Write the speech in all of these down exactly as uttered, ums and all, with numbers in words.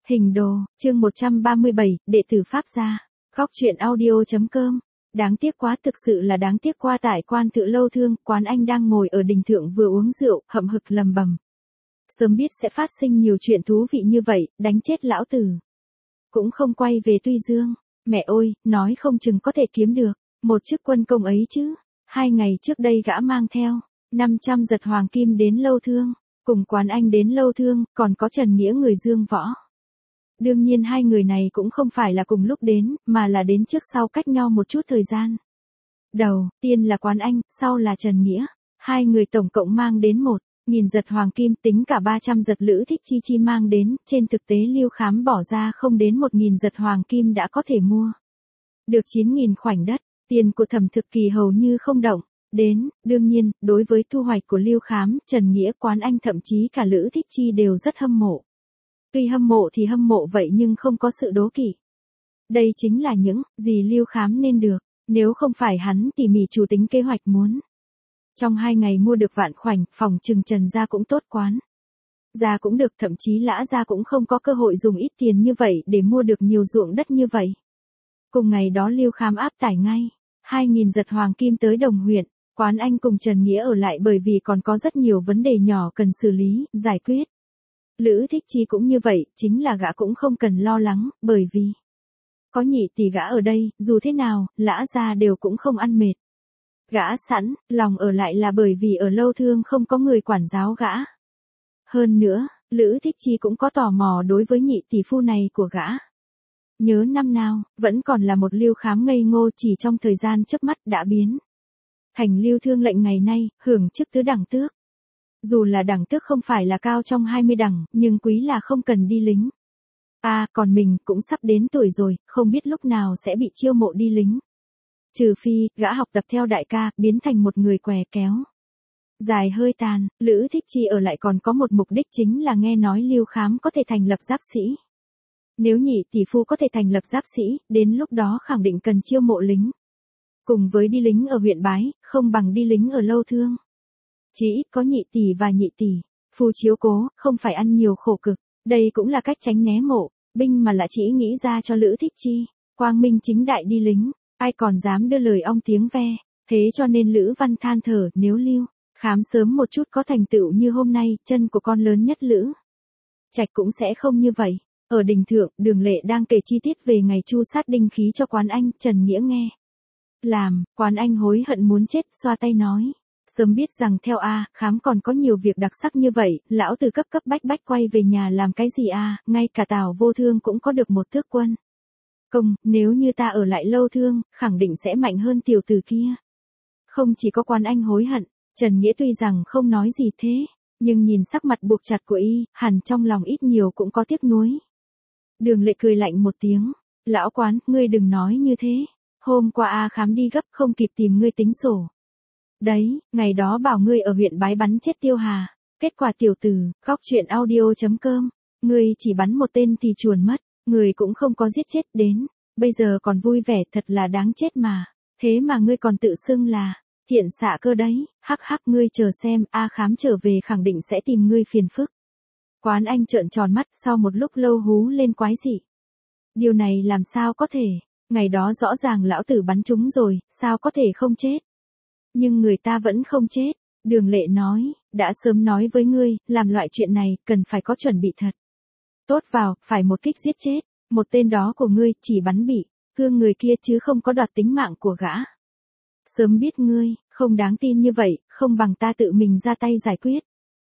Hình đồ, chương một trăm ba mươi bảy, đệ tử Pháp gia. Góc truyện audio.com. Đáng tiếc quá, thực sự là đáng tiếc qua tại Quan Tự Lâu Thương, Quán Anh đang ngồi ở đình thượng vừa uống rượu, hậm hực lầm bầm. Sớm biết sẽ phát sinh nhiều chuyện thú vị như vậy, đánh chết lão tử. Cũng không quay về Tuy Dương. Mẹ ơi, nói không chừng có thể kiếm được một chức quân công ấy chứ. Hai ngày trước đây gã mang theo năm trăm giật hoàng kim đến Lâu Thương, cùng Quán Anh đến Lâu Thương, còn có Trần Nghĩa người Dương Võ. Đương nhiên hai người này cũng không phải là cùng lúc đến, mà là đến trước sau cách nhau một chút thời gian. Đầu tiên là Quán Anh, sau là Trần Nghĩa. Hai người tổng cộng mang đến một nghìn giật hoàng kim, tính cả ba trăm giật Lữ Thích Chi Chi mang đến, trên thực tế Lưu Khám bỏ ra không đến một nghìn giật hoàng kim đã có thể mua được chín nghìn khoảnh đất. Tiền của Thẩm Thực Kỳ hầu như không động đến. Đương nhiên, đối với thu hoạch của Lưu Khám, Trần Nghĩa, Quán Anh thậm chí cả Lữ Thích Chi đều rất hâm mộ. Tuy hâm mộ thì hâm mộ vậy nhưng không có sự đố kỵ. Đây chính là những gì Lưu Khám nên được, nếu không phải hắn tỉ mỉ chủ tính kế hoạch muốn. Trong hai ngày mua được vạn khoảnh, phòng trừng Trần gia cũng tốt, Quán gia cũng được, thậm chí Lã gia cũng không có cơ hội dùng ít tiền như vậy để mua được nhiều ruộng đất như vậy. Cùng ngày đó Lưu Khám áp tải ngay hai nghìn giật hoàng kim tới Đồng huyện. Quán Anh cùng Trần Nghĩa ở lại bởi vì còn có rất nhiều vấn đề nhỏ cần xử lý, giải quyết. Lữ Thích Chi cũng như vậy, chính là gã cũng không cần lo lắng, bởi vì có nhị tỷ gã ở đây, dù thế nào, Lã gia đều cũng không ăn mệt. Gã sẵn lòng ở lại là bởi vì ở Lâu Thương không có người quản giáo gã. Hơn nữa, Lữ Thích Chi cũng có tò mò đối với nhị tỷ phu này của gã. Nhớ năm nào, vẫn còn là một Lưu Khám ngây ngô, chỉ trong thời gian chớp mắt đã biến thành Lưu Thương lệnh ngày nay, hưởng chức tứ đẳng tước. Dù là đẳng tước không phải là cao trong hai mươi đẳng, nhưng quý là không cần đi lính. À, còn mình cũng sắp đến tuổi rồi, không biết lúc nào sẽ bị chiêu mộ đi lính. Trừ phi, gã học tập theo đại ca, biến thành một người què kéo. Dài hơi tàn, Lữ Thích Chi ở lại còn có một mục đích, chính là nghe nói Lưu Khám có thể thành lập giáp sĩ. Nếu nhị tỷ phu có thể thành lập giáp sĩ, đến lúc đó khẳng định cần chiêu mộ lính. Cùng với đi lính ở huyện Bái, không bằng đi lính ở Lâu Thương. Chỉ ít có nhị tỷ và nhị tỷ phu chiếu cố, không phải ăn nhiều khổ cực. Đây cũng là cách tránh né mộ binh mà là chỉ nghĩ ra cho Lữ Thích Chi. Quang minh chính đại đi lính, ai còn dám đưa lời ong tiếng ve. Thế cho nên Lữ Văn than thở, nếu Lưu Khám sớm một chút có thành tựu như hôm nay, chân của con lớn nhất Lữ Trạch cũng sẽ không như vậy. Ở đình thượng, Đường Lệ đang kể chi tiết về ngày chu sát đinh khí cho Quán Anh. Trần Nghĩa nghe làm, Quán Anh hối hận muốn chết, xoa tay nói. Sớm biết rằng theo A, Khám còn có nhiều việc đặc sắc như vậy, lão tử cấp cấp bách bách quay về nhà làm cái gì A, ngay cả Tào Vô Thương cũng có được một tước quân công, nếu như ta ở lại Lâu Thương, khẳng định sẽ mạnh hơn tiểu tử kia. Không chỉ có Quán Anh hối hận, Trần Nghĩa tuy rằng không nói gì thế, nhưng nhìn sắc mặt buộc chặt của y, hẳn trong lòng ít nhiều cũng có tiếc nuối. Đường Lệ cười lạnh một tiếng, lão Quán, ngươi đừng nói như thế. Hôm qua A Khám đi gấp không kịp tìm ngươi tính sổ. Đấy, ngày đó bảo ngươi ở huyện Bái bắn chết Tiêu Hà. Kết quả tiểu tử, góc truyện audio.com. Ngươi chỉ bắn một tên thì chuồn mất, người cũng không có giết chết đến. Bây giờ còn vui vẻ, thật là đáng chết mà. Thế mà ngươi còn tự xưng là thiện xạ cơ đấy. Hắc hắc, ngươi chờ xem, A Khám trở về khẳng định sẽ tìm ngươi phiền phức. Quán Anh trợn tròn mắt, sau một lúc lâu hú lên quái dị. Điều này làm sao có thể? Ngày đó rõ ràng lão tử bắn trúng rồi, sao có thể không chết? Nhưng người ta vẫn không chết. Đường Lệ nói, đã sớm nói với ngươi, làm loại chuyện này, cần phải có chuẩn bị thật tốt vào, phải một kích giết chết. Một tên đó của ngươi, chỉ bắn bị thương người kia chứ không có đoạt tính mạng của gã. Sớm biết ngươi không đáng tin như vậy, không bằng ta tự mình ra tay giải quyết.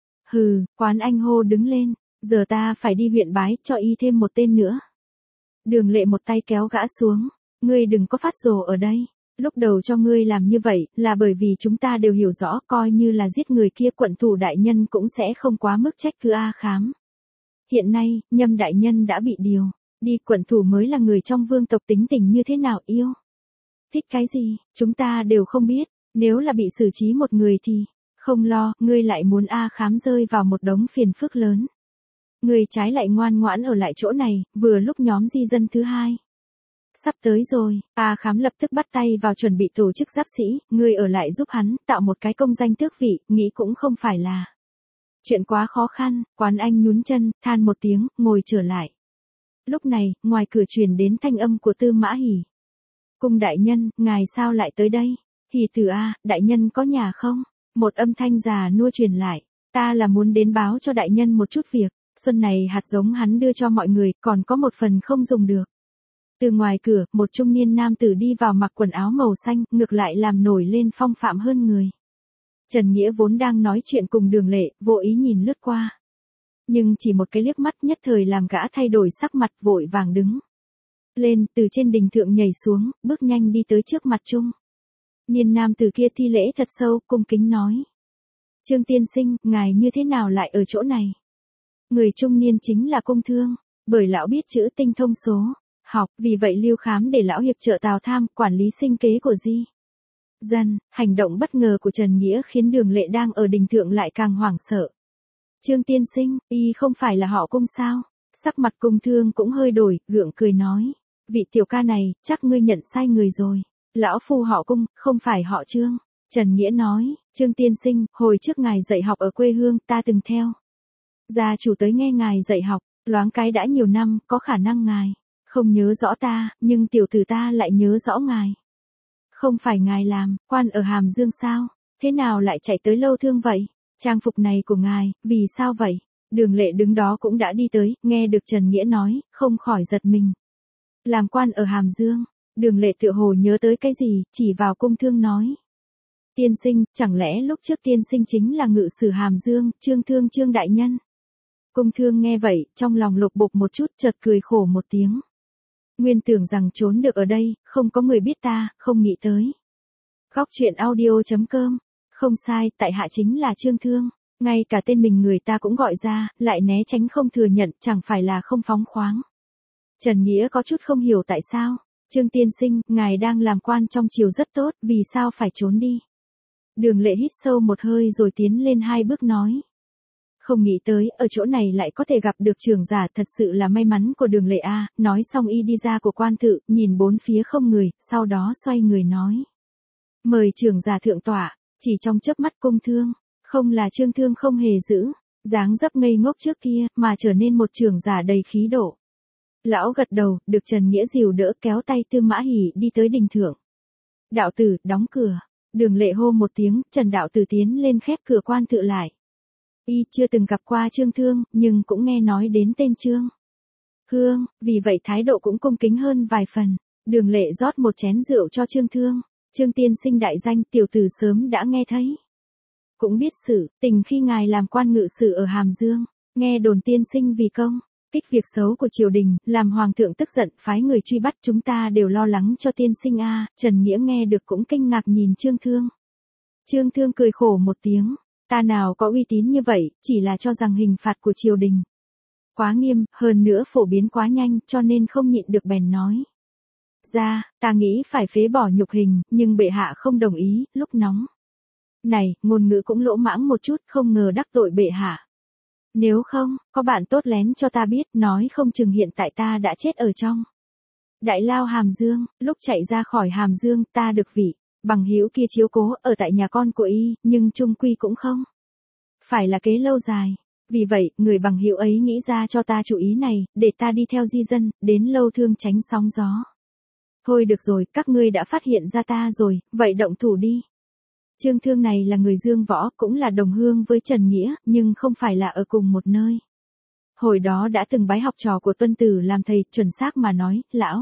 Hừ, Quán Anh hô đứng lên, giờ ta phải đi huyện Bái, cho y thêm một tên nữa. Đường Lệ một tay kéo gã xuống, ngươi đừng có phát rồ ở đây. Lúc đầu cho ngươi làm như vậy, là bởi vì chúng ta đều hiểu rõ, coi như là giết người kia quận thủ đại nhân cũng sẽ không quá mức trách cứ A Khám. Hiện nay, Nhâm đại nhân đã bị điều đi, quận thủ mới là người trong vương tộc, tính tình như thế nào yêu thích cái gì, chúng ta đều không biết. Nếu là bị xử trí một người thì không lo, ngươi lại muốn A Khám rơi vào một đống phiền phức lớn. Ngươi trái lại ngoan ngoãn ở lại chỗ này, vừa lúc nhóm di dân thứ hai sắp tới rồi. A Khám lập tức bắt tay vào chuẩn bị tổ chức giáp sĩ, ngươi ở lại giúp hắn, tạo một cái công danh tước vị, nghĩ cũng không phải là chuyện quá khó khăn. Quán Anh nhún chân, than một tiếng, ngồi trở lại Lúc này, ngoài cửa truyền đến thanh âm của Tư Mã Hỉ. Cung đại nhân, ngài sao lại tới đây? Hỉ tử a, đại nhân có nhà không? Một âm thanh già nua truyền lại. Ta là muốn đến báo cho đại nhân một chút việc. Xuân này hạt giống hắn đưa cho mọi người, còn có một phần không dùng được. Từ ngoài cửa, một trung niên nam tử đi vào mặc quần áo màu xanh, ngược lại làm nổi lên phong phạm hơn người. Trần Nghĩa vốn đang nói chuyện cùng Đường Lệ, vô ý nhìn lướt qua. Nhưng chỉ một cái liếc mắt nhất thời làm gã thay đổi sắc mặt, vội vàng đứng lên, từ trên đình thượng nhảy xuống, bước nhanh đi tới trước mặt Trung niên nam tử kia thi lễ thật sâu, cung kính nói. Trương tiên sinh, ngài như thế nào lại ở chỗ này? Người trung niên chính là Cung Thương, bởi lão biết chữ tinh thông số học, vì vậy Lưu Khám để lão hiệp trợ Tào Tham, quản lý sinh kế của Di dân. Hành động bất ngờ của Trần Nghĩa khiến Đường Lệ đang ở đình thượng lại càng hoảng sợ. Trương tiên sinh, y không phải là họ Cung sao? Sắc mặt Cung Thương cũng hơi đổi, gượng cười nói. Vị tiểu ca này, chắc ngươi nhận sai người rồi. Lão phu họ Cung, không phải họ Trương. Trần Nghĩa nói, Trương tiên sinh, hồi trước ngài dạy học ở quê hương, ta từng theo gia chủ tới nghe ngài dạy học, loáng cái đã nhiều năm, có khả năng ngài không nhớ rõ ta, nhưng tiểu tử ta lại nhớ rõ ngài. Không phải ngài làm quan ở Hàm Dương sao? Thế nào lại chạy tới Lâu Thương vậy? Trang phục này của ngài, vì sao vậy? Đường Lệ đứng đó cũng đã đi tới, nghe được Trần Nghĩa nói, không khỏi giật mình. Làm quan ở Hàm Dương. Đường Lệ tựa hồ nhớ tới cái gì, chỉ vào Cung Thương nói. Tiên sinh, chẳng lẽ lúc trước tiên sinh chính là ngự sử Hàm Dương, Trương Thương Trương đại nhân? Cung Thương nghe vậy, trong lòng lục bục một chút, chợt cười khổ một tiếng. Nguyên tưởng rằng trốn được ở đây, không có người biết ta, không nghĩ tới. Góc truyện audio chấm com. Không sai, tại hạ chính là Trương Thương. Ngay cả tên mình người ta cũng gọi ra, lại né tránh không thừa nhận, chẳng phải là không phóng khoáng. Trần Nghĩa có chút không hiểu tại sao. Trương tiên sinh, ngài đang làm quan trong triều rất tốt, vì sao phải trốn đi? Đường Lệ hít sâu một hơi rồi tiến lên hai bước nói. Không nghĩ tới, ở chỗ này lại có thể gặp được trưởng giả, thật sự là may mắn của Đường Lệ a. Nói xong y đi ra của quan thự, nhìn bốn phía không người, sau đó xoay người nói. Mời trưởng giả thượng tọa. Chỉ trong chớp mắt Cung Thương, không là Trương Thương không hề giữ dáng dấp ngây ngốc trước kia, mà trở nên một trưởng giả đầy khí độ. Lão gật đầu, được Trần Nghĩa dìu đỡ, kéo tay Tư Mã Hỉ đi tới đình thượng. Đạo tử, đóng cửa. Đường Lệ hô một tiếng, Trần đạo tử tiến lên khép cửa quan thự lại. Y chưa từng gặp qua Trương Thương, nhưng cũng nghe nói đến tên Trương Hương, vì vậy thái độ cũng cung kính hơn vài phần. Đường Lệ rót một chén rượu cho Trương Thương. Trương tiên sinh đại danh, tiểu tử sớm đã nghe thấy. Cũng biết sự tình khi ngài làm quan ngự sử ở Hàm Dương, nghe đồn tiên sinh vì công kích việc xấu của triều đình, làm hoàng thượng tức giận, phái người truy bắt, chúng ta đều lo lắng cho tiên sinh a. Trần Nghĩa nghe được cũng kinh ngạc nhìn Trương Thương. Trương Thương cười khổ một tiếng, ta nào có uy tín như vậy, chỉ là cho rằng hình phạt của triều đình quá nghiêm, hơn nữa phổ biến quá nhanh, cho nên không nhịn được bèn nói. Ra, ta nghĩ phải phế bỏ nhục hình, nhưng bệ hạ không đồng ý, lúc nóng này, ngôn ngữ cũng lỗ mãng một chút, không ngờ đắc tội bệ hạ. Nếu không, có bạn tốt lén cho ta biết, nói không chừng hiện tại ta đã chết ở trong Đại Lao Hàm Dương. Lúc chạy ra khỏi Hàm Dương, ta được vị bằng hữu kia chiếu cố ở tại nhà con của y, nhưng chung quy cũng không phải là kế lâu dài. Vì vậy, người bằng hữu ấy nghĩ ra cho ta chủ ý này, để ta đi theo di dân, đến Lâu Thương tránh sóng gió. Thôi được rồi, các ngươi đã phát hiện ra ta rồi, vậy động thủ đi. Trương Thương này là người Dương Võ, cũng là đồng hương với Trần Nghĩa, nhưng không phải là ở cùng một nơi. Hồi đó đã từng bái học trò của Tuân Tử làm thầy, chuẩn xác mà nói, lão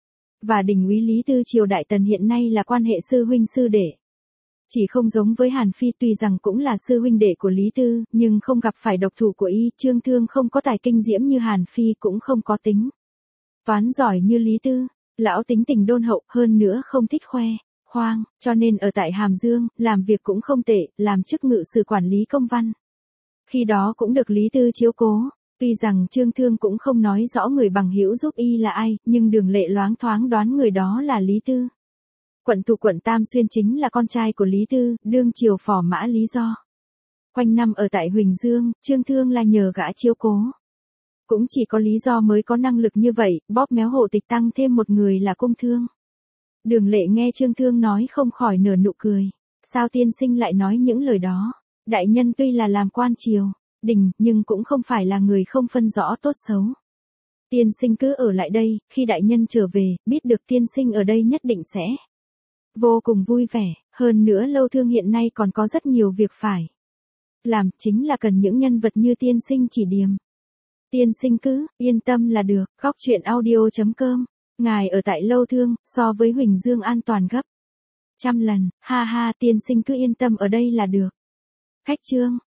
và đình úy Lý Tư triều Đại Tần hiện nay là quan hệ sư huynh sư đệ. Chỉ không giống với Hàn Phi, tuy rằng cũng là sư huynh đệ của Lý Tư, nhưng không gặp phải độc thủ của y. Trương Thương không có tài kinh diễm như Hàn Phi, cũng không có tính toán giỏi như Lý Tư. Lão tính tình đôn hậu, hơn nữa không thích khoe khoang, cho nên ở tại Hàm Dương, làm việc cũng không tệ, làm chức ngự sử quản lý công văn. Khi đó cũng được Lý Tư chiếu cố. Tuy rằng Trương Thương cũng không nói rõ người bằng hữu giúp y là ai, nhưng Đường Lệ loáng thoáng đoán người đó là Lý Tư. Quận thủ quận Tam Xuyên chính là con trai của Lý Tư, đương triều phò mã Lý Do. Quanh năm ở tại Huỳnh Dương, Trương Thương là nhờ gã chiếu cố. Cũng chỉ có Lý Do mới có năng lực như vậy, bóp méo hộ tịch tăng thêm một người là Cung Thương. Đường Lệ nghe Trương Thương nói không khỏi nở nụ cười. Sao tiên sinh lại nói những lời đó? Đại nhân tuy là làm quan triều đình, nhưng cũng không phải là người không phân rõ tốt xấu. Tiên sinh cứ ở lại đây, khi đại nhân trở về, biết được tiên sinh ở đây nhất định sẽ vô cùng vui vẻ, hơn nữa Lâu Thương hiện nay còn có rất nhiều việc phải làm, chính là cần những nhân vật như tiên sinh chỉ điểm. Tiên sinh cứ yên tâm là được. Góc truyện audio.com. Ngài ở tại Lâu Thương, so với Huỳnh Dương an toàn gấp trăm lần, ha ha, tiên sinh cứ yên tâm ở đây là được. Khách trương.